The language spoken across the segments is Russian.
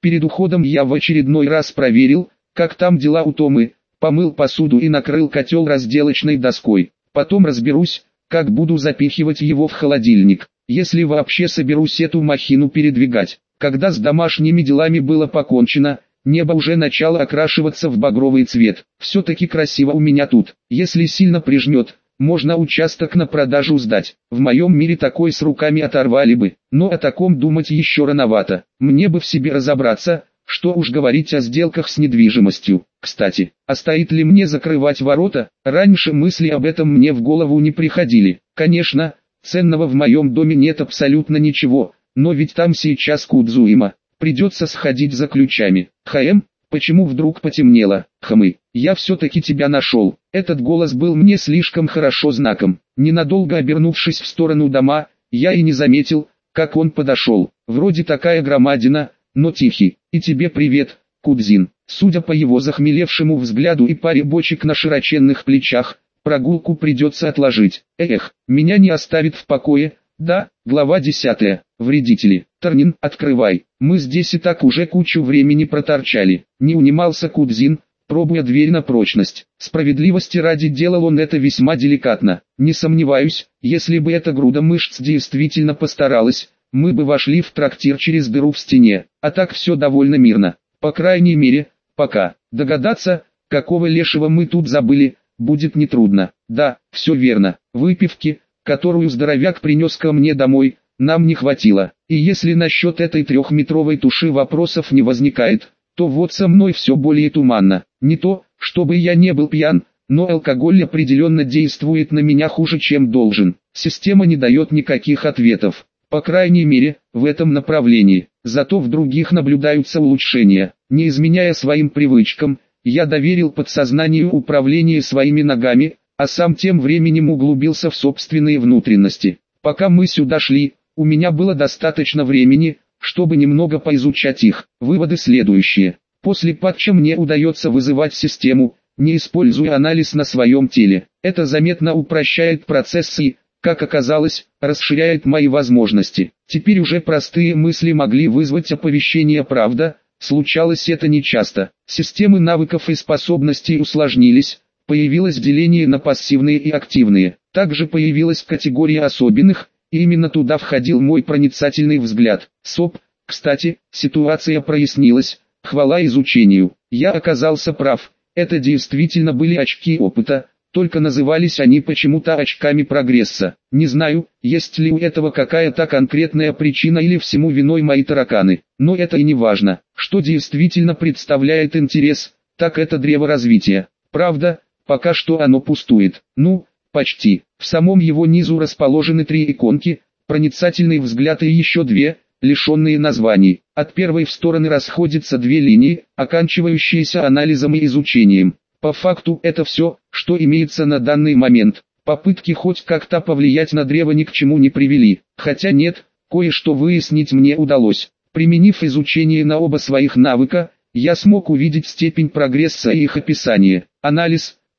Перед уходом я в очередной раз проверил, как там дела у Томы, помыл посуду и накрыл котел разделочной доской. Потом разберусь, как буду запихивать его в холодильник, если вообще соберусь эту махину передвигать. Когда с домашними делами было покончено, небо уже начало окрашиваться в багровый цвет. Все-таки красиво у меня тут. Если сильно прижмет, можно участок на продажу сдать. В моем мире такой с руками оторвали бы, но о таком думать еще рановато. Мне бы в себе разобраться, что уж говорить о сделках с недвижимостью. Кстати, а стоит ли мне закрывать ворота? Раньше мысли об этом мне в голову не приходили. Конечно, ценного в моем доме нет абсолютно ничего, но ведь там сейчас Кудзуима. Придется сходить за ключами. Почему вдруг потемнело? Я все-таки тебя нашел. Этот голос был мне слишком хорошо знаком. Ненадолго обернувшись в сторону дома, я и не заметил, как он подошел. Вроде такая громадина, но тихий. И тебе привет, Кудзин. Судя по его захмелевшему взгляду и паре бочек на широченных плечах, прогулку придется отложить. Меня не оставит в покое. Да, глава 10. Вредители. Тарнин, открывай. Мы здесь и так уже кучу времени проторчали. Не унимался Кудзин, пробуя дверь на прочность. Справедливости ради делал он это весьма деликатно. Не сомневаюсь, если бы эта груда мышц действительно постаралась, мы бы вошли в трактир через дыру в стене. А так все довольно мирно. По крайней мере, пока. Догадаться, какого лешего мы тут забыли, будет нетрудно. Да, все верно. Выпивки, которую здоровяк принес ко мне домой, нам не хватило. И если насчет этой трехметровой туши вопросов не возникает, то вот со мной все более туманно. Не то, чтобы я не был пьян, но алкоголь определенно действует на меня хуже, чем должен. Система не дает никаких ответов. По крайней мере, в этом направлении. Зато в других наблюдаются улучшения. Не изменяя своим привычкам, я доверил подсознанию управление своими ногами, а сам тем временем углубился в собственные внутренности. Пока мы сюда шли, у меня было достаточно времени, чтобы немного поизучать их. Выводы следующие. После патча мне удается вызывать систему, не используя анализ на своем теле. Это заметно упрощает процесс и, как оказалось, расширяет мои возможности. Теперь уже простые мысли могли вызвать оповещение, правда, случалось это нечасто. Системы навыков и способностей усложнились, появилось деление на пассивные и активные. Также появилась категория особенных, и именно туда входил мой проницательный взгляд. Кстати, ситуация прояснилась, хвала изучению. Я оказался прав, это действительно были очки опыта, только назывались они почему-то очками прогресса. Не знаю, есть ли у этого какая-то конкретная причина или всему виной мои тараканы, но это и не важно. Что действительно представляет интерес, так это древо развития. Правда, пока что оно пустует. Почти. В самом его низу расположены 3 иконки, проницательный взгляд и еще 2, лишенные названий. От первой в стороны расходятся 2 линии, оканчивающиеся анализом и изучением. По факту это все, что имеется на данный момент. Попытки хоть как-то повлиять на древо ни к чему не привели. Хотя нет, кое-что выяснить мне удалось. Применив изучение на оба своих навыка, я смог увидеть степень прогресса и их описание. Анализ –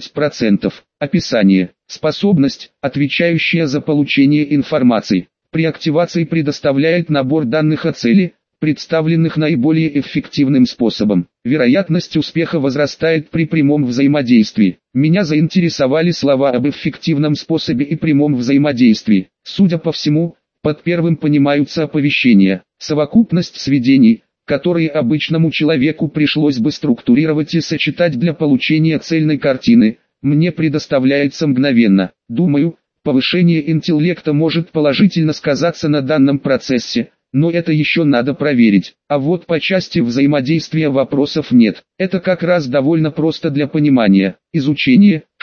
13%. Описание. Способность, отвечающая за получение информации. При активации предоставляет набор данных о цели, представленных наиболее эффективным способом. Вероятность успеха возрастает при прямом взаимодействии. Меня заинтересовали слова об эффективном способе и прямом взаимодействии. Судя по всему, под первым понимаются оповещения. Совокупность сведений, которые обычному человеку пришлось бы структурировать и сочетать для получения цельной картины, мне предоставляется мгновенно. Думаю, повышение интеллекта может положительно сказаться на данном процессе, но это еще надо проверить. А вот по части взаимодействия вопросов нет. Это как раз довольно просто для понимания. Изучение –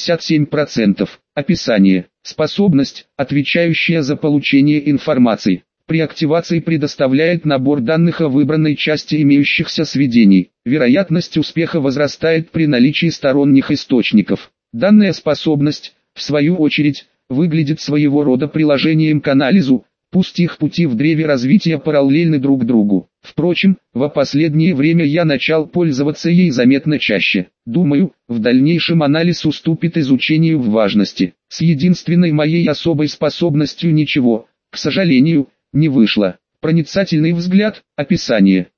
67%. Описание – способность, отвечающая за получение информации. При активации предоставляет набор данных о выбранной части имеющихся сведений. Вероятность успеха возрастает при наличии сторонних источников. Данная способность, в свою очередь, выглядит своего рода приложением к анализу, пусть их пути в древе развития параллельны друг другу. Впрочем, в последнее время я начал пользоваться ей заметно чаще. Думаю, в дальнейшем анализ уступит изучению в важности. С единственной моей особой способностью ничего, к сожалению, не вышло. Проницательный взгляд, описание.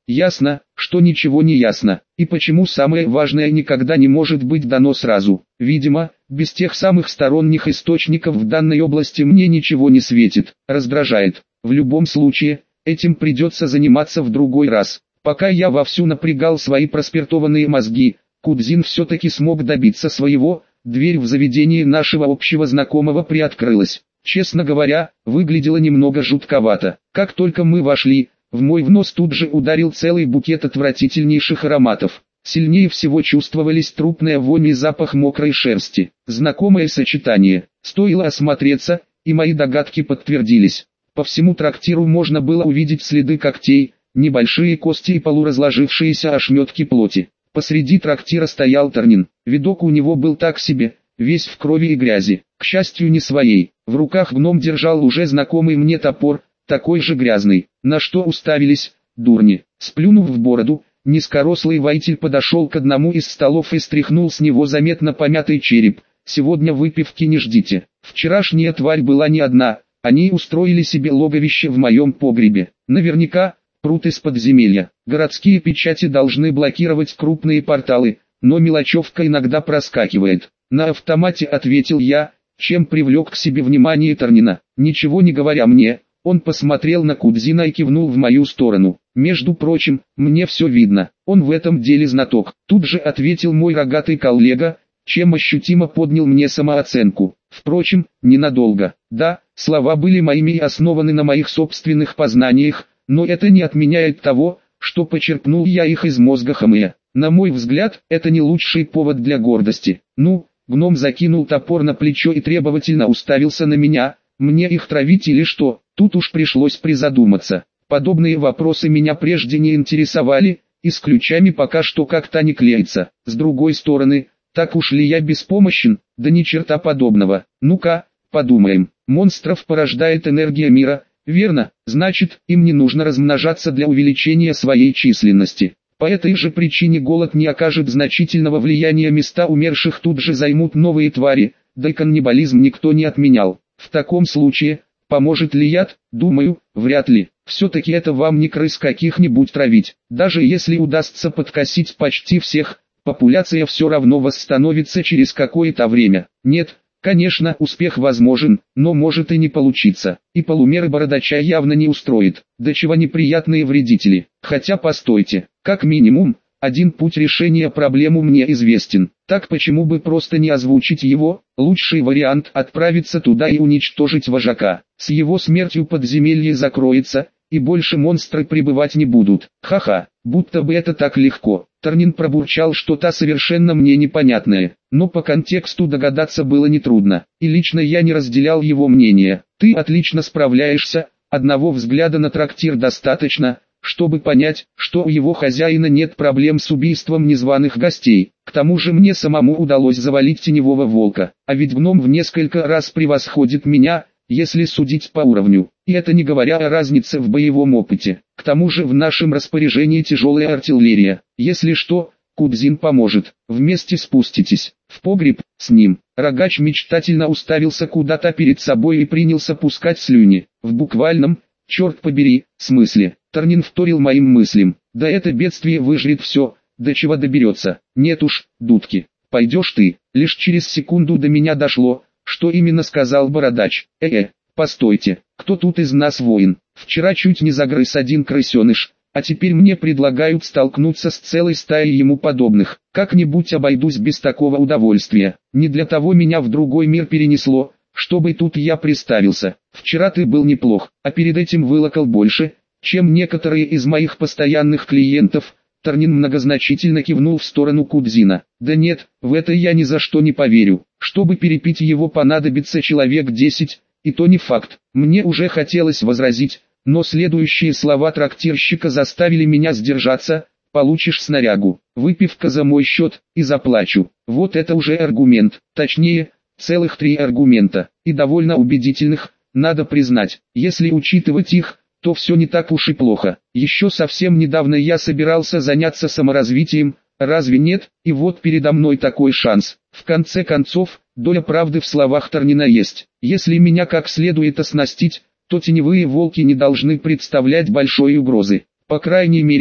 Ясно, что ничего не ясно. И почему самое важное никогда не может быть дано сразу? Видимо, без тех самых сторонних источников в данной области мне ничего не светит. Раздражает. В любом случае, этим придется заниматься в другой раз. Пока я вовсю напрягал свои проспиртованные мозги, Кудзин все-таки смог добиться своего. Дверь в заведение нашего общего знакомого приоткрылась. Честно говоря, выглядело немного жутковато. Как только мы вошли, в мой нос тут же ударил целый букет отвратительнейших ароматов. Сильнее всего чувствовались трупная вонь и запах мокрой шерсти. Знакомое сочетание. Стоило осмотреться, и мои догадки подтвердились. По всему трактиру можно было увидеть следы когтей, небольшие кости и полуразложившиеся ошметки плоти. Посреди трактира стоял Тарнин. Видок у него был так себе, весь в крови и грязи. К счастью, не своей. В руках гном держал уже знакомый мне топор, такой же грязный. На что уставились, дурни. Сплюнув в бороду, низкорослый воитель подошел к одному из столов и стряхнул с него заметно помятый череп. Сегодня выпивки не ждите. Вчерашняя тварь была не одна, они устроили себе логовище в моем погребе. Наверняка, прут из подземелья. Городские печати должны блокировать крупные порталы, но мелочевка иногда проскакивает. На автомате ответил я, чем привлек к себе внимание Тарнина. Ничего не говоря мне, он посмотрел на Кудзина и кивнул в мою сторону. Между прочим, мне все видно, он в этом деле знаток. Тут же ответил мой рогатый коллега, чем ощутимо поднял мне самооценку. Впрочем, ненадолго. Да, слова были моими и основаны на моих собственных познаниях, но это не отменяет того, что почерпнул я их из мозга Хэмэя. На мой взгляд, это не лучший повод для гордости. Ну, гном закинул топор на плечо и требовательно уставился на меня. Мне их травить или что? Тут уж пришлось призадуматься. Подобные вопросы меня прежде не интересовали, и с ключами пока что как-то не клеится. С другой стороны, так уж ли я беспомощен? Да ни черта подобного. Ну-ка, подумаем. Монстров порождает энергия мира, верно? Значит, им не нужно размножаться для увеличения своей численности. По этой же причине голод не окажет значительного влияния, места умерших тут же займут новые твари, да и каннибализм никто не отменял. В таком случае, поможет ли яд? Думаю, вряд ли. Все-таки это вам не крыс каких-нибудь травить. Даже если удастся подкосить почти всех, популяция все равно восстановится через какое-то время. Нет, конечно, успех возможен, но может и не получиться. И полумеры бородача явно не устроит. До чего неприятные вредители. Хотя постойте, как минимум, один путь решения проблемы мне известен. Так почему бы просто не озвучить его? Лучший вариант — отправиться туда и уничтожить вожака. С его смертью подземелье закроется, и больше монстры прибывать не будут. Ха-ха, будто бы это так легко. Тарнин пробурчал что-то совершенно мне непонятное, но по контексту догадаться было нетрудно, и лично я не разделял его мнение. Ты отлично справляешься, одного взгляда на трактир достаточно, чтобы понять, что у его хозяина нет проблем с убийством незваных гостей. К тому же мне самому удалось завалить теневого волка, а ведь гном в несколько раз превосходит меня, если судить по уровню. И это не говоря о разнице в боевом опыте. К тому же в нашем распоряжении тяжелая артиллерия. Если что, Кудзин поможет. Вместе спуститесь в погреб с ним. Рогач мечтательно уставился куда-то перед собой и принялся пускать слюни. В буквальном, черт побери, смысле. Тарнин вторил моим мыслям. Да это бедствие выжрет все, до чего доберется. Нет уж, дудки. Пойдешь ты. Лишь через секунду до меня дошло, что именно сказал бородач. Постойте, кто тут из нас воин? Вчера чуть не загрыз один крысеныш, а теперь мне предлагают столкнуться с целой стаей ему подобных. Как-нибудь обойдусь без такого удовольствия. Не для того меня в другой мир перенесло, чтобы тут я приставился. Вчера ты был неплох, а перед этим вылокал больше, чем некоторые из моих постоянных клиентов. Тарнин многозначительно кивнул в сторону Кудзина. Да нет, в это я ни за что не поверю. Чтобы перепить его, понадобится человек 10, и то не факт. Мне уже хотелось возразить, но следующие слова трактирщика заставили меня сдержаться. Получишь снарягу, выпивка за мой счет, и заплачу. Вот это уже аргумент, точнее, целых 3 аргумента, и довольно убедительных, надо признать. Если учитывать их, то все не так уж и плохо. Еще совсем недавно я собирался заняться саморазвитием, разве нет? И вот передо мной такой шанс. В конце концов, доля правды в словах Тарнина есть. Если меня как следует оснастить, то теневые волки не должны представлять большой угрозы. По крайней мере,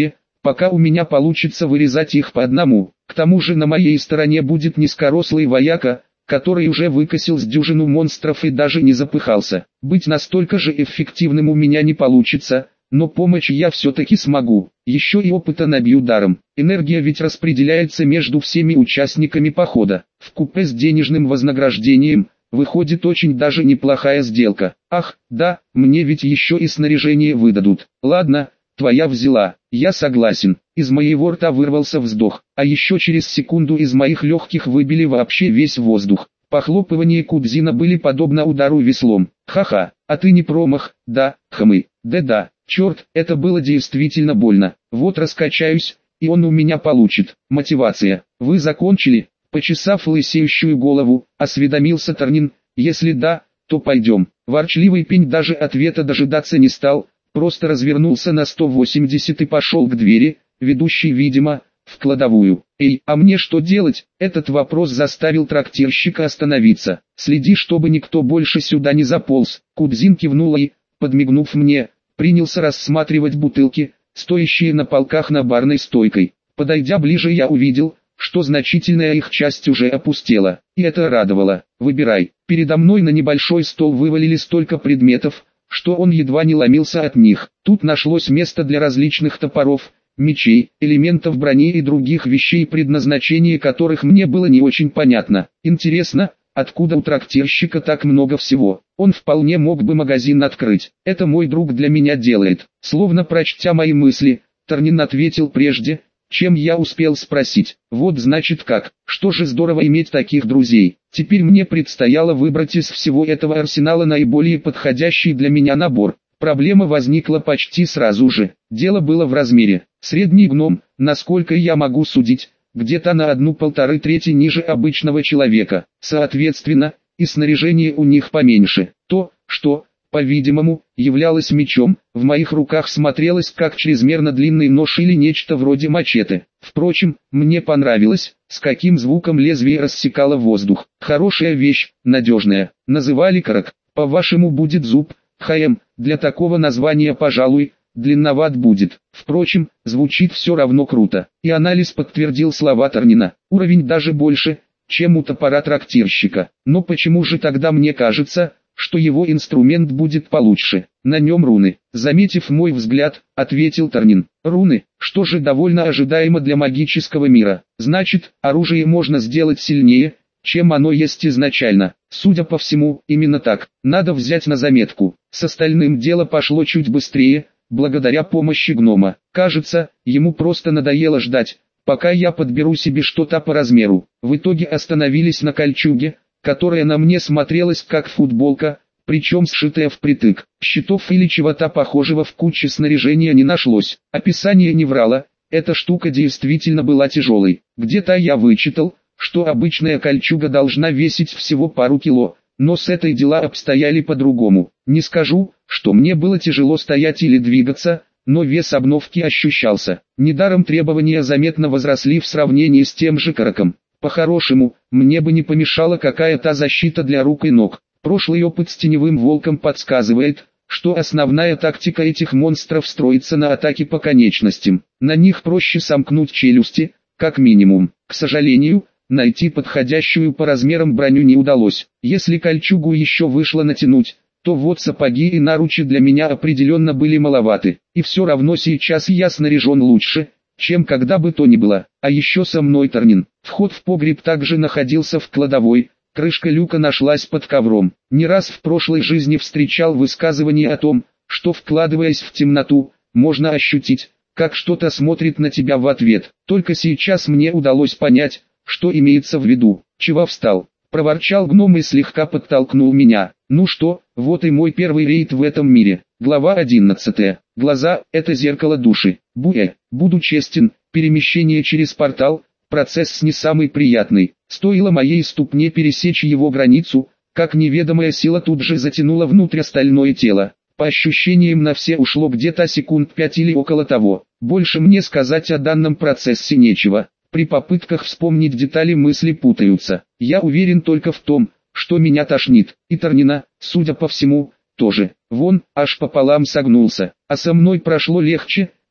пока у меня получится вырезать их по одному. К тому же на моей стороне будет низкорослый вояка, который уже выкосил с дюжину монстров и даже не запыхался. Быть настолько же эффективным у меня не получится, но помочь я все-таки смогу. Еще и опыта набью даром. Энергия ведь распределяется между всеми участниками похода. Вкупе с денежным вознаграждением, выходит очень даже неплохая сделка. Ах, да, мне ведь еще и снаряжение выдадут. Ладно, твоя взяла, я согласен. Из моего рта вырвался вздох, а еще через секунду из моих легких выбили вообще весь воздух. Похлопывания Кудзина были подобно удару веслом. Ха-ха, а ты не промах, да, хмы, да-да, черт, это было действительно больно. Вот раскачаюсь, и он у меня получит. Мотивация. Вы закончили? Почесав лысеющую голову, осведомился Торнин. Если да, то пойдем. Ворчливый пень даже ответа дожидаться не стал, просто развернулся на 180 и пошел к двери, ведущей, видимо, в кладовую. «Эй, а мне что делать?» Этот вопрос заставил трактирщика остановиться. «Следи, чтобы никто больше сюда не заполз». Кудзин кивнул и, подмигнув мне, принялся рассматривать бутылки, стоящие на полках на барной стойкой. Подойдя ближе, я увидел, что значительная их часть уже опустела, и это радовало. «Выбирай». Передо мной на небольшой стол вывалили столько предметов, что он едва не ломился от них. Тут нашлось место для различных топоров, мечей, элементов брони и других вещей, предназначение которых мне было не очень понятно. Интересно, откуда у трактирщика так много всего? Он вполне мог бы магазин открыть. Это мой друг для меня делает. Словно прочтя мои мысли, Торнин ответил прежде, чем я успел спросить. Вот значит как, что же здорово иметь таких друзей. Теперь мне предстояло выбрать из всего этого арсенала наиболее подходящий для меня набор. Проблема возникла почти сразу же. Дело было в размере. Средний гном, насколько я могу судить, где-то на 1,5 трети ниже обычного человека. Соответственно, и снаряжение у них поменьше. То, что, по-видимому, являлось мечом, в моих руках смотрелось как чрезмерно длинный нож или нечто вроде мачете. Впрочем, мне понравилось, с каким звуком лезвие рассекало воздух. Хорошая вещь, надежная. Называли карак. По-вашему будет зуб? Для такого названия, пожалуй, длинноват будет. Впрочем, звучит все равно круто. И анализ подтвердил слова Торнина. Уровень даже больше, чем у топора трактирщика. Но почему же тогда мне кажется, что его инструмент будет получше? На нем руны. Заметив мой взгляд, ответил Торнин. Руны, что же довольно ожидаемо для магического мира. Значит, оружие можно сделать сильнее, чем оно есть изначально. Судя по всему, именно так. Надо взять на заметку. С остальным дело пошло чуть быстрее, благодаря помощи гнома. Кажется, ему просто надоело ждать, пока я подберу себе что-то по размеру. В итоге остановились на кольчуге, которая на мне смотрелась как футболка, причем сшитая впритык. Щитов или чего-то похожего в куче снаряжения не нашлось. Описание не врало, эта штука действительно была тяжелой. Где-то я вычитал, что обычная кольчуга должна весить всего пару кило, но с этой дела обстояли по-другому. Не скажу, что мне было тяжело стоять или двигаться, но вес обновки ощущался. Недаром требования заметно возросли в сравнении с тем же караком. По-хорошему, мне бы не помешала какая-то защита для рук и ног. Прошлый опыт с теневым волком подсказывает, что основная тактика этих монстров строится на атаке по конечностям. На них проще сомкнуть челюсти, как минимум. К сожалению, найти подходящую по размерам броню не удалось. Если кольчугу еще вышло натянуть, то вот сапоги и наручи для меня определенно были маловаты. И все равно сейчас я снаряжен лучше, чем когда бы то ни было. А еще со мной Торнин. Вход в погреб также находился в кладовой, крышка люка нашлась под ковром. Не раз в прошлой жизни встречал высказывание о том, что вкладываясь в темноту, можно ощутить, как что-то смотрит на тебя в ответ. Только сейчас мне удалось понять, что имеется в виду. Чего встал? Проворчал гном и слегка подтолкнул меня. Ну что, вот и мой первый рейд в этом мире. Глава 11. Глаза – это зеркало души. Буду честен, перемещение через портал – процесс не самый приятный. Стоило моей ступне пересечь его границу, как неведомая сила тут же затянула внутрь остальное тело. По ощущениям на все ушло где-то секунд 5 или около того. Больше мне сказать о данном процессе нечего. При попытках вспомнить детали мысли путаются. Я уверен только в том, что меня тошнит. И Торнина, судя по всему, тоже. Вон, аж пополам согнулся. А со мной прошло легче,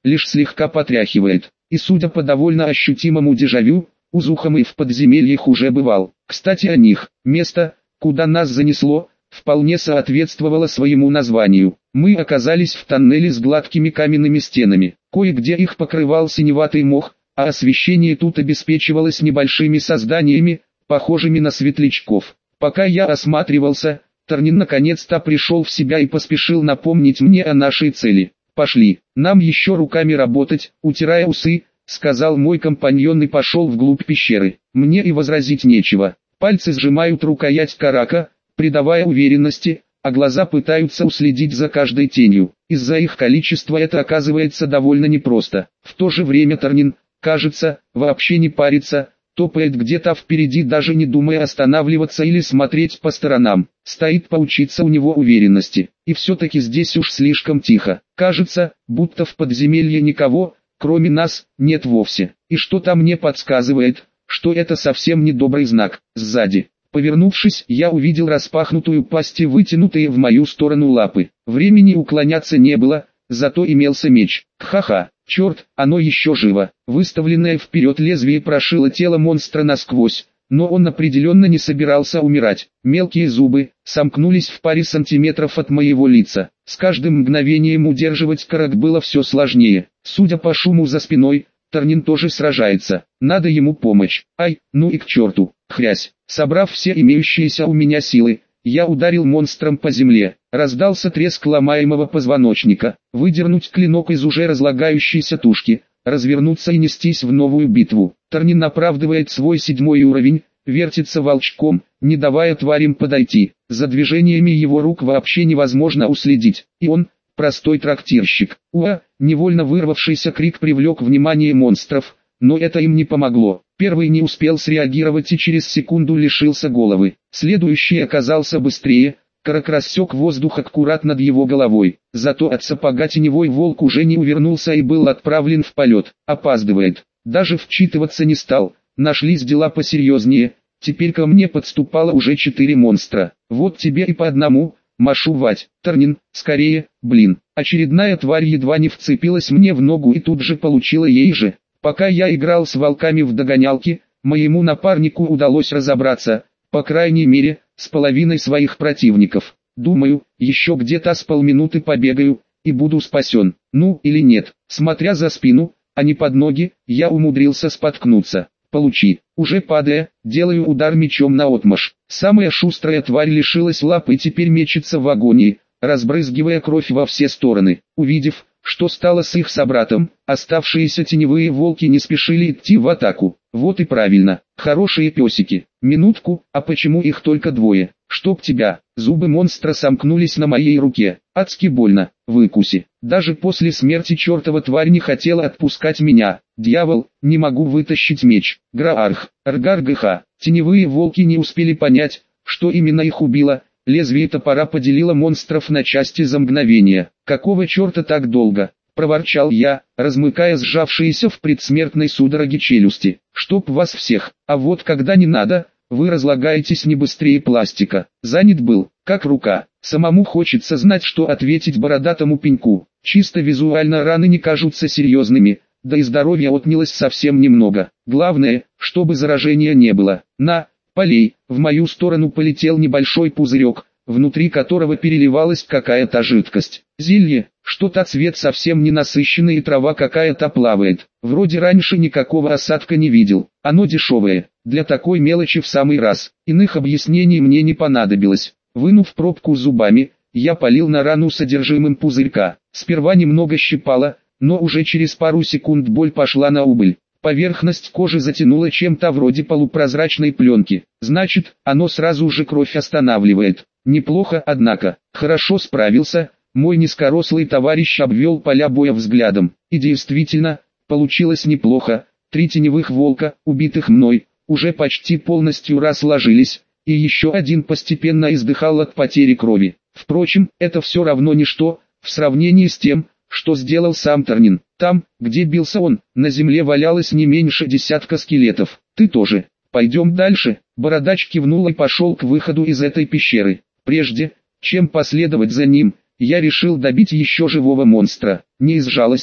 лишь слегка потряхивает. И судя по довольно ощутимому дежавю, Узухамы в подземельях уже бывал. Кстати о них. Место, куда нас занесло, вполне соответствовало своему названию. Мы оказались в тоннеле с гладкими каменными стенами. Кое-где их покрывал синеватый мох, а освещение тут обеспечивалось небольшими созданиями, похожими на светлячков. Пока я осматривался, Торнин наконец-то пришел в себя и поспешил напомнить мне о нашей цели. «Пошли, нам еще руками работать», утирая усы, сказал мой компаньон и пошел вглубь пещеры. Мне и возразить нечего. Пальцы сжимают рукоять карака, придавая уверенности, а глаза пытаются уследить за каждой тенью. Из-за их количества это оказывается довольно непросто. В то же время Торнин, кажется, вообще не парится, топает где-то впереди, даже не думая останавливаться или смотреть по сторонам. Стоит поучиться у него уверенности. И все-таки здесь уж слишком тихо. Кажется, будто в подземелье никого, кроме нас, нет вовсе. И что-то мне подсказывает, что это совсем не добрый знак. Сзади, повернувшись, я увидел распахнутую пасть и вытянутые в мою сторону лапы. Времени уклоняться не было, зато имелся меч. Ха-ха, черт, оно еще живо. Выставленное вперед лезвие прошило тело монстра насквозь, но он определенно не собирался умирать. Мелкие зубы сомкнулись в паре сантиметров от моего лица. С каждым мгновением удерживать карак было все сложнее. Судя по шуму за спиной, Торнин тоже сражается. Надо ему помочь. Ай, ну и к черту. Хрясь. Собрав все имеющиеся у меня силы, я ударил монстром по земле. Раздался треск ломаемого позвоночника. Выдернуть клинок из уже разлагающейся тушки, развернуться и нестись в новую битву. Торнин оправдывает свой 7-й уровень, вертится волчком, не давая тварям подойти. За движениями его рук вообще невозможно уследить. И он, простой трактирщик. Невольно вырвавшийся крик привлек внимание монстров, но это им не помогло. Первый не успел среагировать и через секунду лишился головы. Следующий оказался быстрее, карак рассек воздух аккурат над его головой. Зато от сапога теневой волк уже не увернулся и был отправлен в полет. Опаздывает. Даже вчитываться не стал. Нашлись дела посерьезнее. Теперь ко мне подступало уже 4 монстра. Вот тебе и по одному. Машу вать. Торнин, скорее, блин. Очередная тварь едва не вцепилась мне в ногу и тут же получила ей же. Пока я играл с волками в догонялки, моему напарнику удалось разобраться, по крайней мере, с половиной своих противников. Думаю, еще где-то с полминуты побегаю, и буду спасен. Ну или нет, смотря за спину, а не под ноги, я умудрился споткнуться. Получи. Уже падая, делаю удар мечом наотмашь. Самая шустрая тварь лишилась лап и теперь мечется в агонии, разбрызгивая кровь во все стороны. Увидев, что стало с их собратом, оставшиеся теневые волки не спешили идти в атаку. Вот и правильно. Хорошие песики. Минутку, а почему их только 2? Чтоб тебя. Зубы монстра сомкнулись на моей руке. Адски больно. Выкуси. Даже после смерти чертова тварь не хотела отпускать меня. Дьявол, не могу вытащить меч. Граарх, Аргар-ГХ. Теневые волки не успели понять, что именно их убило. Лезвие топора поделило монстров на части за мгновение. «Какого черта так долго?» – проворчал я, размыкая сжавшиеся в предсмертной судороге челюсти. «Чтоб вас всех, а вот когда не надо, вы разлагаетесь не быстрее пластика». Занят был, как рука. Самому хочется знать, что ответить бородатому пеньку. Чисто визуально раны не кажутся серьезными, да и здоровья отнялось совсем немного. Главное, чтобы заражения не было. На полей, в мою сторону полетел небольшой пузырек, внутри которого переливалась какая-то жидкость. Зелье, что-то цвет совсем не насыщенный и трава какая-то плавает. Вроде раньше никакого осадка не видел. Оно дешевое, для такой мелочи в самый раз. Иных объяснений мне не понадобилось. Вынув пробку зубами, я полил на рану содержимым пузырька. Сперва немного щипало, но уже через пару секунд боль пошла на убыль. Поверхность кожи затянула чем-то вроде полупрозрачной пленки. Значит, оно сразу же кровь останавливает. Неплохо, однако. Хорошо справился. Мой низкорослый товарищ обвел поля боя взглядом. И действительно, получилось неплохо. 3 теневых волка, убитых мной, уже почти полностью разложились, и еще один постепенно издыхал от потери крови. Впрочем, это все равно ничто, в сравнении с тем, что сделал сам Торнин. Там, где бился он, на земле валялось не меньше десятка скелетов. Ты тоже. Пойдем дальше. Бородач кивнул и пошел к выходу из этой пещеры. Прежде, чем последовать за ним, я решил добить еще живого монстра. Не из жалости,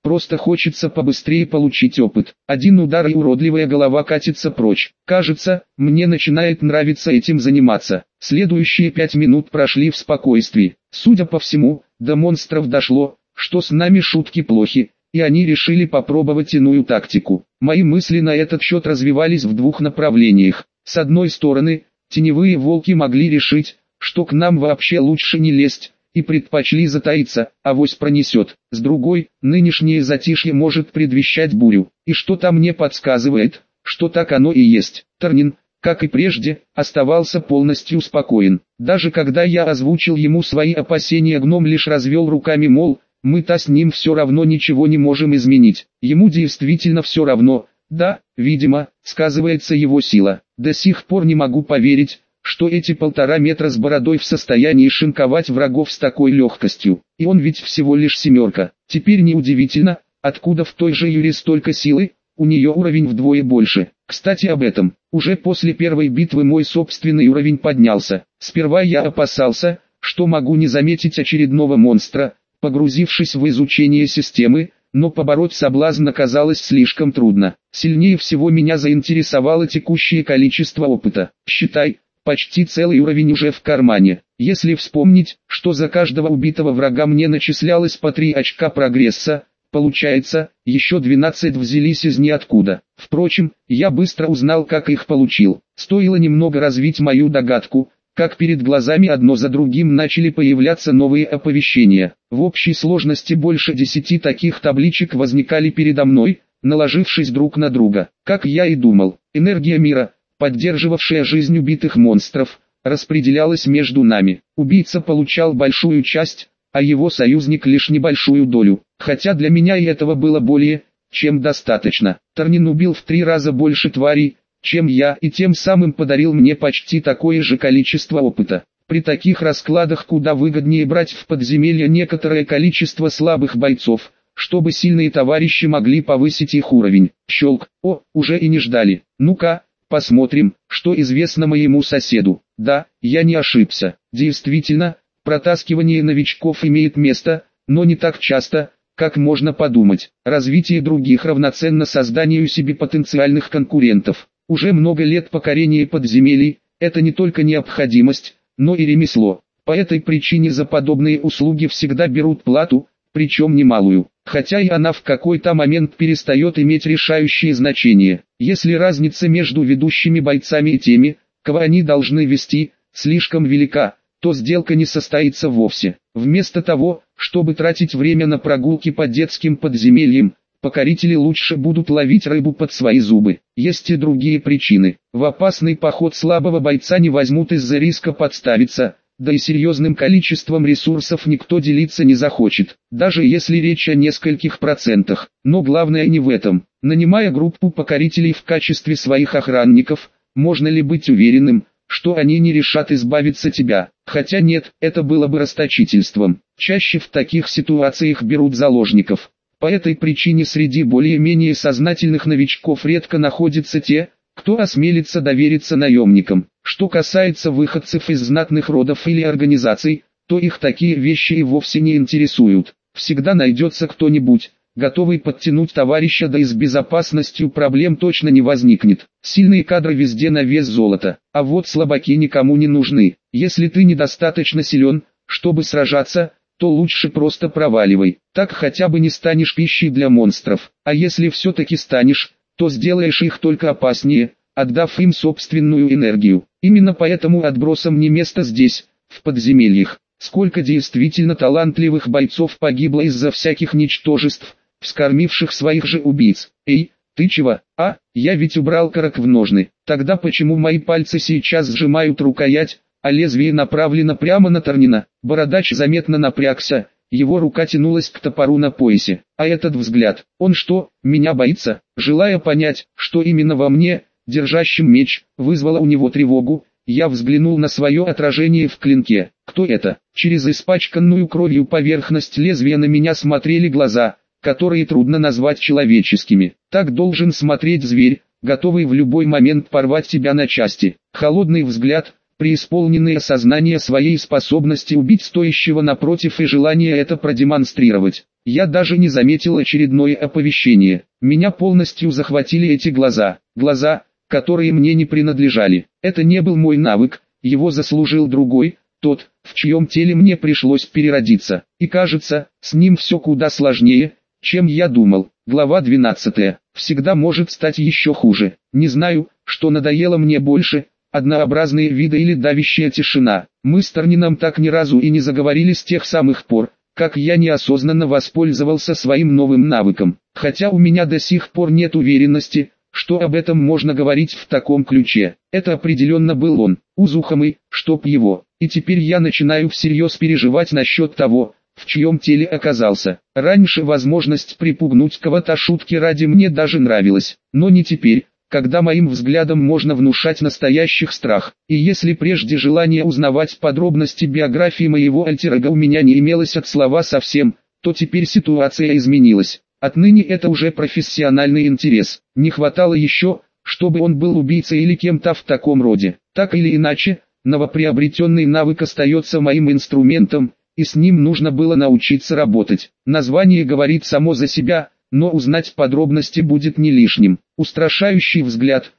просто хочется побыстрее получить опыт. Один удар и уродливая голова катится прочь. Кажется, мне начинает нравиться этим заниматься. Следующие 5 минут прошли в спокойствии. Судя по всему, до монстров дошло, что с нами шутки плохи, и они решили попробовать иную тактику. Мои мысли на этот счет развивались в двух направлениях. С одной стороны, теневые волки могли решить, что к нам вообще лучше не лезть, и предпочли затаиться, авось пронесет. С другой, нынешнее затишье может предвещать бурю, и что-то мне подсказывает, что так оно и есть. Тарнин, как и прежде, оставался полностью спокоен. Даже когда я озвучил ему свои опасения, гном лишь развел руками, мол, мы-то с ним все равно ничего не можем изменить. Ему действительно все равно. Да, видимо, сказывается его сила. До сих пор не могу поверить, что эти 1,5 метра с бородой в состоянии шинковать врагов с такой легкостью. И он ведь всего лишь 7. Теперь неудивительно, откуда в той же Юре столько силы, у нее уровень вдвое больше. Кстати об этом, уже после первой битвы мой собственный уровень поднялся. Сперва я опасался, что могу не заметить очередного монстра, погрузившись в изучение системы, но побороть соблазн оказалось слишком трудно. Сильнее всего меня заинтересовало текущее количество опыта. Считай, почти целый уровень уже в кармане. Если вспомнить, что за каждого убитого врага мне начислялось по 3 очка прогресса, получается, еще 12 взялись из ниоткуда. Впрочем, я быстро узнал, как их получил. Стоило немного развить мою догадку, как перед глазами одно за другим начали появляться новые оповещения. В общей сложности больше 10 таких табличек возникали передо мной, наложившись друг на друга. Как я и думал, энергия мира, поддерживавшая жизнь убитых монстров, распределялась между нами. Убийца получал большую часть, а его союзник лишь небольшую долю. Хотя для меня и этого было более чем достаточно. Тарнин убил в 3 раза больше тварей, чем я, и тем самым подарил мне почти такое же количество опыта. При таких раскладах куда выгоднее брать в подземелье некоторое количество слабых бойцов, чтобы сильные товарищи могли повысить их уровень. Щелк. О, уже и не ждали. Ну-ка, посмотрим, что известно моему соседу. Да, я не ошибся. Действительно, протаскивание новичков имеет место, но не так часто, как можно подумать. Развитие других равноценно созданию себе потенциальных конкурентов. Уже много лет покорения подземелий – это не только необходимость, но и ремесло. По этой причине за подобные услуги всегда берут плату, причем немалую. Хотя и она в какой-то момент перестает иметь решающее значение. Если разница между ведущими бойцами и теми, кого они должны вести, слишком велика, то сделка не состоится вовсе. Вместо того, чтобы тратить время на прогулки по детским подземельям, покорители лучше будут ловить рыбу под свои зубы. Есть и другие причины. В опасный поход слабого бойца не возьмут из-за риска подставиться, да и серьезным количеством ресурсов никто делиться не захочет, даже если речь о нескольких процентах. Но главное не в этом. Нанимая группу покорителей в качестве своих охранников, можно ли быть уверенным, что они не решат избавиться от тебя? Хотя нет, это было бы расточительством. Чаще в таких ситуациях берут заложников. По этой причине среди более-менее сознательных новичков редко находятся те, кто осмелится довериться наемникам. Что касается выходцев из знатных родов или организаций, то их такие вещи и вовсе не интересуют. Всегда найдется кто-нибудь, готовый подтянуть товарища, да и с безопасностью проблем точно не возникнет. Сильные кадры везде на вес золота, а вот слабаки никому не нужны. Если ты недостаточно силен, чтобы сражаться, то лучше просто проваливай, так хотя бы не станешь пищей для монстров. А если все-таки станешь, то сделаешь их только опаснее, отдав им собственную энергию. Именно поэтому отбросам не место здесь, в подземельях. Сколько действительно талантливых бойцов погибло из-за всяких ничтожеств, вскормивших своих же убийц. Эй, ты чего? А, я ведь убрал карак в ножны. Тогда почему мои пальцы сейчас сжимают рукоять, а лезвие направлено прямо на Тарнина? Бородач заметно напрягся, его рука тянулась к топору на поясе. А этот взгляд, он что, меня боится? Желая понять, что именно во мне, держащем меч, вызвало у него тревогу, я взглянул на свое отражение в клинке. Кто это? Через испачканную кровью поверхность лезвия на меня смотрели глаза, которые трудно назвать человеческими. Так должен смотреть зверь, готовый в любой момент порвать тебя на части. Холодный взгляд, преисполненные сознания своей способности убить стоящего напротив и желания это продемонстрировать. Я даже не заметил очередное оповещение. Меня полностью захватили эти глаза, которые мне не принадлежали. Это не был мой навык, его заслужил другой, тот, в чьем теле мне пришлось переродиться. И кажется, с ним все куда сложнее, чем я думал. Глава 12. Всегда может стать еще хуже. Не знаю, что надоело мне больше, однообразные виды или давящая тишина. Мы с Торнином так ни разу и не заговорили с тех самых пор, как я неосознанно воспользовался своим новым навыком. Хотя у меня до сих пор нет уверенности, что об этом можно говорить в таком ключе. Это определенно был он, Узухамы, чтоб его. И теперь я начинаю всерьез переживать насчет того, в чьем теле оказался. Раньше возможность припугнуть кого-то шутки ради мне даже нравилась, но не теперь, когда моим взглядом можно внушать настоящих страх. И если прежде желание узнавать подробности биографии моего альтер-эго у меня не имелось от слова совсем, то теперь ситуация изменилась. Отныне это уже профессиональный интерес. Не хватало еще, чтобы он был убийцей или кем-то в таком роде. Так или иначе, новоприобретенный навык остается моим инструментом, и с ним нужно было научиться работать. Название говорит само за себя, но узнать подробности будет не лишним. Устрашающий взгляд,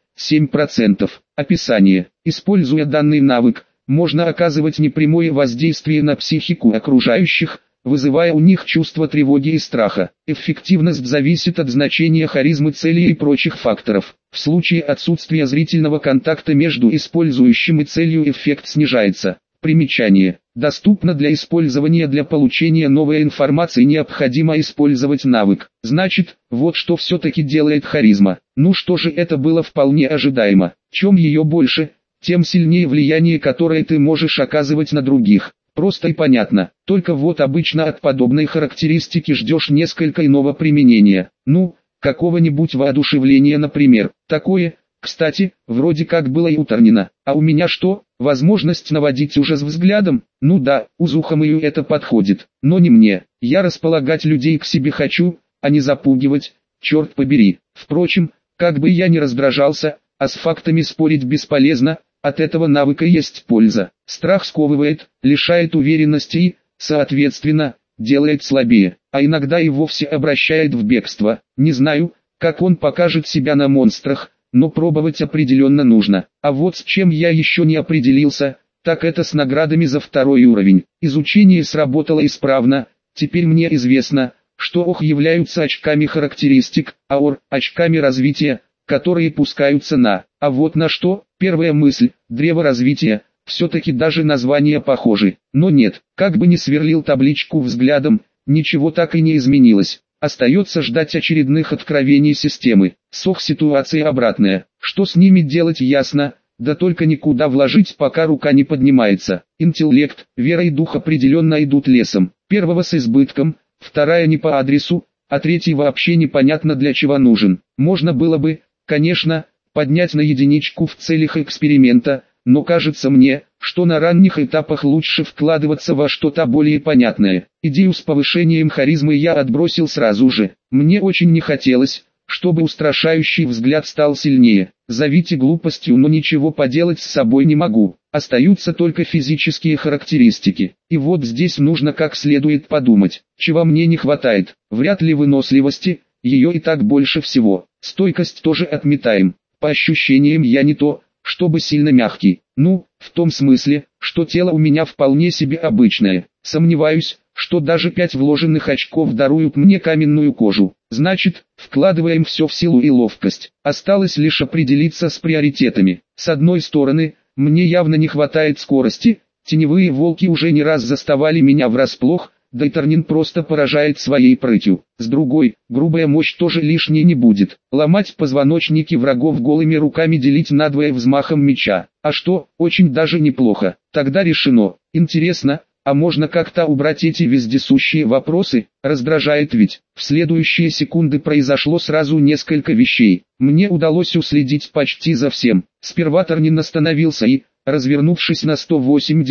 7%. Описание. Используя данный навык, можно оказывать непрямое воздействие на психику окружающих, вызывая у них чувство тревоги и страха. Эффективность зависит от значения харизмы цели и прочих факторов. В случае отсутствия зрительного контакта между использующим и целью эффект снижается. Примечание. Доступно для использования. Для получения новой информации необходимо использовать навык. Значит, вот что все-таки делает харизма. Ну что же, это было вполне ожидаемо. Чем ее больше, тем сильнее влияние, которое ты можешь оказывать на других. Просто и понятно. Только вот обычно от подобной характеристики ждешь несколько иного применения. Ну, какого-нибудь воодушевления, например. Такое, кстати, вроде как было и у Торнина. А у меня что? Возможность наводить ужас взглядом? Ну да, Узухамыю это подходит. Но не мне. Я располагать людей к себе хочу, а не запугивать, черт побери. Впрочем, как бы я ни раздражался, а с фактами спорить бесполезно, от этого навыка есть польза. Страх сковывает, лишает уверенности и, соответственно, делает слабее, а иногда и вовсе обращает в бегство. Не знаю, как он покажет себя на монстрах, но пробовать определенно нужно. А вот с чем я еще не определился, так это с наградами за второй уровень. Изучение сработало исправно, теперь мне известно, что ОХ являются очками характеристик, а ОР – очками развития, которые пускаются на. А вот на что, первая мысль, древо развития, все-таки даже названия похожи. Но нет, как бы ни сверлил табличку взглядом, ничего так и не изменилось. Остается ждать очередных откровений системы. Сох ситуация обратная. Что с ними делать ясно, да только никуда вложить, пока рука не поднимается. Интеллект, вера и дух определенно идут лесом. Первого с избытком, вторая не по адресу, а третий вообще непонятно для чего нужен. Можно было бы, конечно, поднять на единичку в целях эксперимента, но кажется мне, что на ранних этапах лучше вкладываться во что-то более понятное. Идею с повышением харизмы я отбросил сразу же. Мне очень не хотелось, чтобы устрашающий взгляд стал сильнее. Зовите глупостью, но ничего поделать с собой не могу. Остаются только физические характеристики. И вот здесь нужно как следует подумать, чего мне не хватает. Вряд ли выносливости, ее и так больше всего. Стойкость тоже отметаем. По ощущениям я не то, чтобы сильно мягкий. Ну, в том смысле, что тело у меня вполне себе обычное. Сомневаюсь, что даже 5 вложенных очков даруют мне каменную кожу. Значит, вкладываем все в силу и ловкость. Осталось лишь определиться с приоритетами. С одной стороны, мне явно не хватает скорости, теневые волки уже не раз заставали меня врасплох, да и Торнин просто поражает своей прытью. С другой, грубая мощь тоже лишней не будет. Ломать позвоночники врагов голыми руками, делить надвое взмахом меча. А что, очень даже неплохо. Тогда решено. Интересно, а можно как-то убрать эти вездесущие вопросы? Раздражает ведь. В следующие секунды произошло сразу несколько вещей. Мне удалось уследить почти за всем. Сперва Торнин остановился и, развернувшись на 180,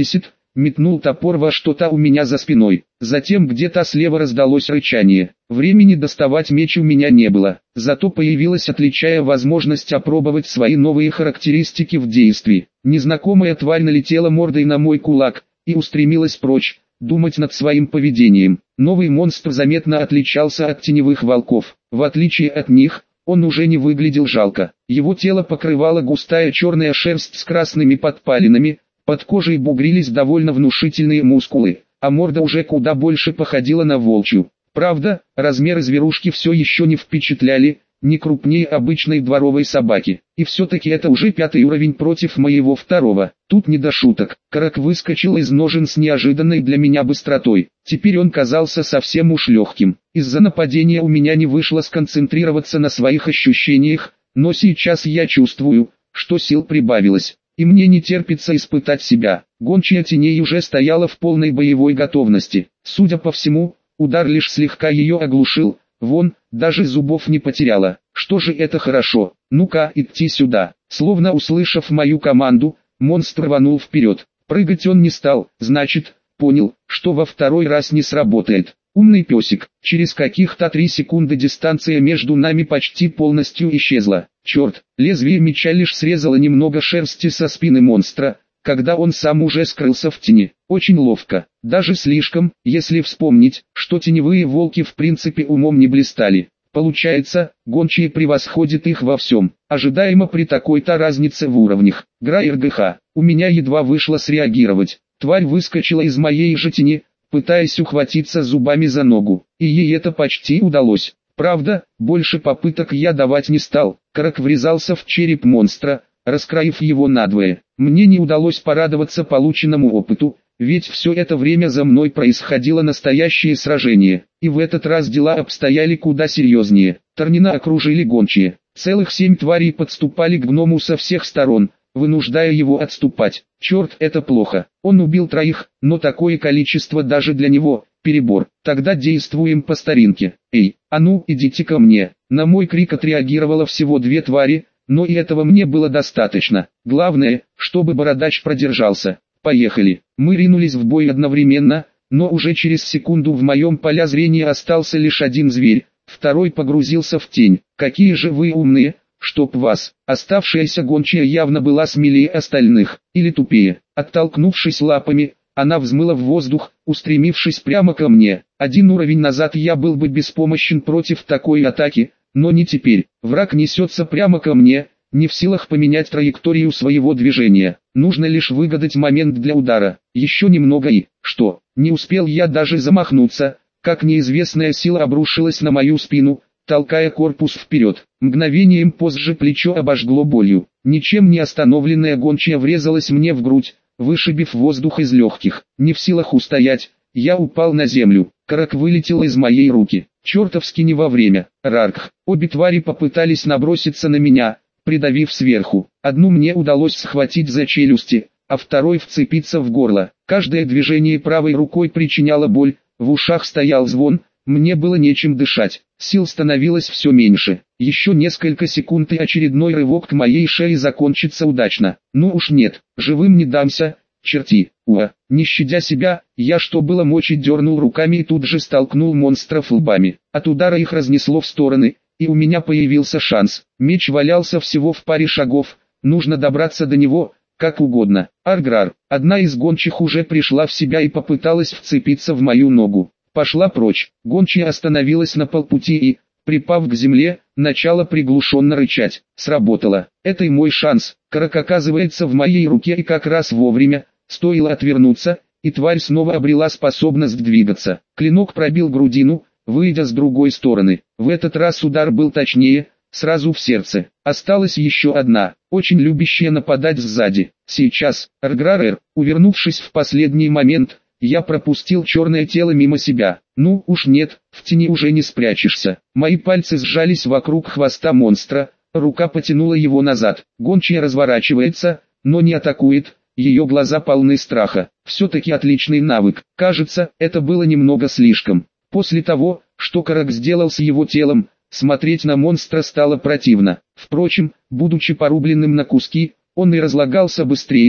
метнул топор во что-то у меня за спиной. Затем где-то слева раздалось рычание. Времени доставать меч у меня не было, зато появилась отличная возможность опробовать свои новые характеристики в действии. Незнакомая тварь налетела мордой на мой кулак и устремилась прочь, думать над своим поведением. Новый монстр заметно отличался от теневых волков. В отличие от них, он уже не выглядел жалко. Его тело покрывала густая черная шерсть с красными подпалинами, под кожей бугрились довольно внушительные мускулы, а морда уже куда больше походила на волчью. Правда, размеры зверушки все еще не впечатляли, не крупнее обычной дворовой собаки. И все-таки это уже 5-й уровень против моего 2-го. Тут не до шуток. Карак выскочил из ножен с неожиданной для меня быстротой. Теперь он казался совсем уж легким. Из-за нападения у меня не вышло сконцентрироваться на своих ощущениях, но сейчас я чувствую, что сил прибавилось. И мне не терпится испытать себя. Гончая теней уже стояла в полной боевой готовности. Судя по всему, удар лишь слегка ее оглушил. Вон, даже зубов не потеряла. Что же это хорошо. Ну-ка, идти сюда. Словно услышав мою команду, монстр рванул вперед. Прыгать он не стал, значит, понял, что во 2-й раз не сработает. Умный песик. Через каких-то 3 секунды дистанция между нами почти полностью исчезла. Черт, лезвие меча лишь срезало немного шерсти со спины монстра, когда он сам уже скрылся в тени. Очень ловко, даже слишком, если вспомнить, что теневые волки в принципе умом не блистали. Получается, гончие превосходят их во всем, ожидаемо при такой-то разнице в уровнях. ГХ, у меня едва вышло среагировать. Тварь выскочила из моей же тени, пытаясь ухватиться зубами за ногу, и ей это почти удалось. Правда, больше попыток я давать не стал. Карак врезался в череп монстра, раскроив его надвое. Мне не удалось порадоваться полученному опыту, ведь все это время за мной происходило настоящее сражение, и в этот раз дела обстояли куда серьезнее. Торнина окружили гончие. Целых 7 тварей подступали к гному со всех сторон, вынуждая его отступать. Черт, это плохо. Он убил 3, но такое количество даже для него – перебор. Тогда действуем по старинке. Эй, а ну, идите ко мне. На мой крик отреагировало всего 2 твари, но и этого мне было достаточно. Главное, чтобы бородач продержался. Поехали. Мы ринулись в бой одновременно, но уже через секунду в моем поле зрения остался лишь 1 зверь, 2-й погрузился в тень. Какие же вы умные, чтоб вас. Оставшаяся гончая явно была смелее остальных, или тупее. Оттолкнувшись лапами, она взмыла в воздух, устремившись прямо ко мне. 1 уровень назад я был бы беспомощен против такой атаки, но не теперь. Враг несется прямо ко мне, не в силах поменять траекторию своего движения. Нужно лишь выгадать момент для удара. Еще немного и... Что? Не успел я даже замахнуться, как неизвестная сила обрушилась на мою спину, толкая корпус вперед. Мгновением позже плечо обожгло болью. Ничем не остановленная гончая врезалась мне в грудь, вышибив воздух из легких. Не в силах устоять, я упал на землю. Карак вылетел из моей руки. Чертовски не вовремя. Раркх. Обе твари попытались наброситься на меня, придавив сверху. Одну мне удалось схватить за челюсти, а 2-й вцепиться в горло. Каждое движение правой рукой причиняло боль, в ушах стоял звон, мне было нечем дышать. Сил становилось все меньше. Еще несколько секунд и очередной рывок к моей шее закончится удачно. Ну уж нет, живым не дамся, черти. Не щадя себя, я что было мочи дернул руками и тут же столкнул монстров лбами. От удара их разнесло в стороны, и у меня появился шанс. Меч валялся всего в паре шагов, нужно добраться до него, как угодно. Арграр, одна из гончих уже пришла в себя и попыталась вцепиться в мою ногу. Пошла прочь. Гончая остановилась на полпути и, припав к земле, начала приглушенно рычать. Сработало. Это и мой шанс. Карак оказывается в моей руке и как раз вовремя, стоило отвернуться, и тварь снова обрела способность двигаться. Клинок пробил грудину, выйдя с другой стороны. В этот раз удар был точнее, сразу в сердце. Осталась еще одна, очень любящая нападать сзади. Сейчас, Арграр, увернувшись в последний момент, я пропустил черное тело мимо себя. Ну уж нет, в тени уже не спрячешься. Мои пальцы сжались вокруг хвоста монстра, рука потянула его назад. Гончая разворачивается, но не атакует, ее глаза полны страха. Все-таки отличный навык. Кажется, это было немного слишком. После того, что Карак сделал с его телом, смотреть на монстра стало противно. Впрочем, будучи порубленным на куски, он и разлагался быстрее,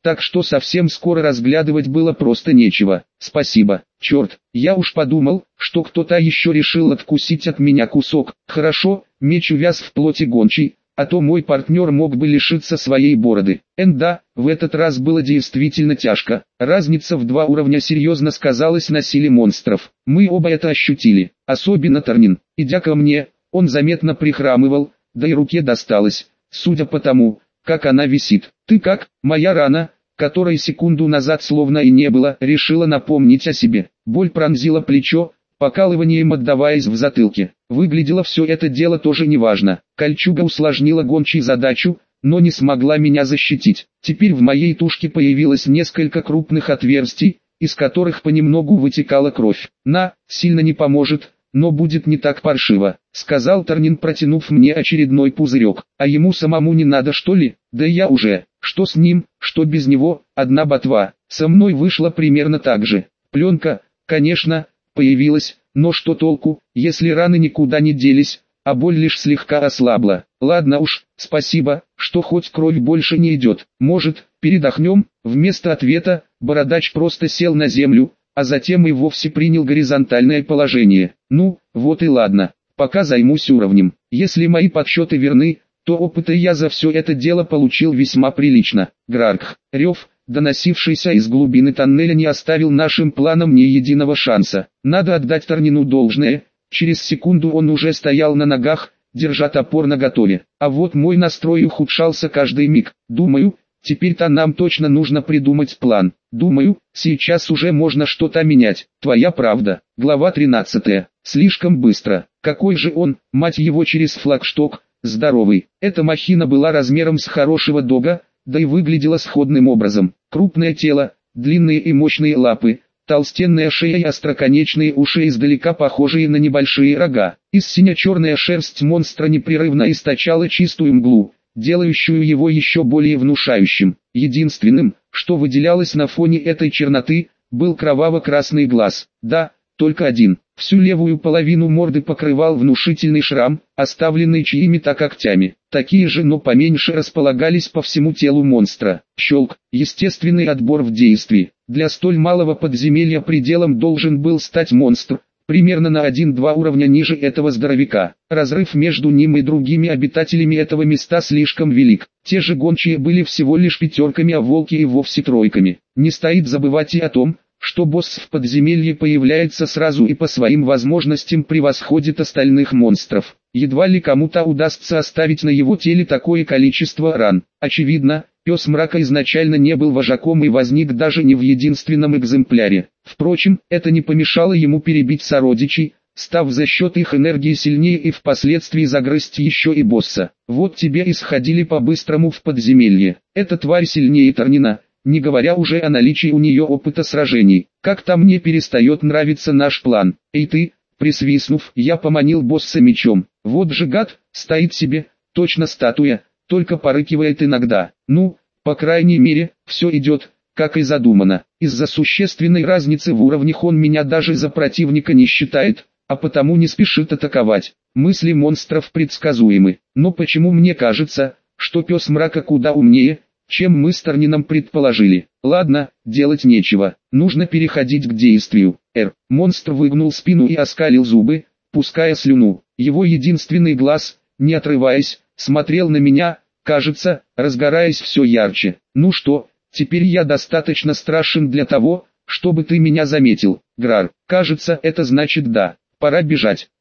так что совсем скоро разглядывать было просто нечего. Спасибо. Черт, я уж подумал, что кто-то еще решил откусить от меня кусок. Хорошо, меч увяз в плоти гончей, а то мой партнер мог бы лишиться своей бороды. Да, в этот раз было действительно тяжко. Разница в 2 уровня серьезно сказалась на силе монстров. Мы оба это ощутили, особенно Тарнин. Идя ко мне, он заметно прихрамывал, да и руке досталось, судя по тому, как она висит. «Ты как?» Моя рана, которой секунду назад словно и не было, решила напомнить о себе. Боль пронзила плечо, покалыванием отдаваясь в затылке. Выглядело все это дело тоже неважно. Кольчуга усложнила гончей задачу, но не смогла меня защитить. Теперь в моей тушке появилось несколько крупных отверстий, из которых понемногу вытекала кровь. Сильно не поможет, но будет не так паршиво», — сказал Тарнин, протянув мне очередной пузырек. «А ему самому не надо, что ли? Да я уже. Что с ним, что без него, одна ботва. Со мной вышло примерно так же. Пленка, конечно, появилась, но что толку, если раны никуда не делись, а боль лишь слегка ослабла. Ладно уж, спасибо, что хоть кровь больше не идет. Может, передохнем?» Вместо ответа, бородач просто сел на землю, а затем и вовсе принял горизонтальное положение. «Ну, вот и ладно, пока займусь уровнем. Если мои подсчеты верны, то опыта я за все это дело получил весьма прилично». Грарх, рев, доносившийся из глубины тоннеля, не оставил нашим планам ни единого шанса. Надо отдать Тарнину должное, через секунду он уже стоял на ногах, держа топор наготове. А вот мой настрой ухудшался каждый миг. Думаю, теперь-то нам точно нужно придумать план. Думаю, сейчас уже можно что-то менять. Твоя правда. Глава 13. Слишком быстро. Какой же он, мать его, через флагшток, здоровый. Эта махина была размером с хорошего дога, да и выглядела сходным образом. Крупное тело, длинные и мощные лапы, толстенная шея и остроконечные уши, издалека похожие на небольшие рога. Из сине-черная шерсть монстра непрерывно источала чистую мглу, делающую его еще более внушающим. Единственным, что выделялось на фоне этой черноты, был кроваво-красный глаз. Да, только один. Всю левую половину морды покрывал внушительный шрам, оставленный чьими-то когтями. Такие же, но поменьше, располагались по всему телу монстра. Щелк. Естественный отбор в действии. Для столь малого подземелья пределом должен был стать монстр, примерно на 1-2 уровня ниже этого здоровяка. Разрыв между ним и другими обитателями этого места слишком велик. Те же гончие были всего лишь пятерками, а волки и вовсе тройками. Не стоит забывать и о том, что босс в подземелье появляется сразу и по своим возможностям превосходит остальных монстров. Едва ли кому-то удастся оставить на его теле такое количество ран. Очевидно, пес мрака изначально не был вожаком и возник даже не в единственном экземпляре. Впрочем, это не помешало ему перебить сородичей, став за счет их энергии сильнее и впоследствии загрызть еще и босса. Вот тебе и сходили по-быстрому в подземелье. Эта тварь сильнее Тарнина, не говоря уже о наличии у нее опыта сражений. Как-то мне перестает нравиться наш план. «Эй ты!» Присвистнув, я поманил босса мечом. Вот же гад, стоит себе, точно статуя, только порыкивает иногда. Ну, по крайней мере, все идет, как и задумано. Из-за существенной разницы в уровнях он меня даже за противника не считает, а потому не спешит атаковать. Мысли монстров предсказуемы. Но почему мне кажется, что пес мрака куда умнее, чем мы с Тарнином предположили? Ладно, делать нечего, нужно переходить к действию. Монстр выгнул спину и оскалил зубы, пуская слюну. Его единственный глаз, не отрываясь, смотрел на меня, кажется, разгораясь все ярче. «Ну что, теперь я достаточно страшен для того, чтобы ты меня заметил, Грар?» «Кажется, это значит да. Пора бежать».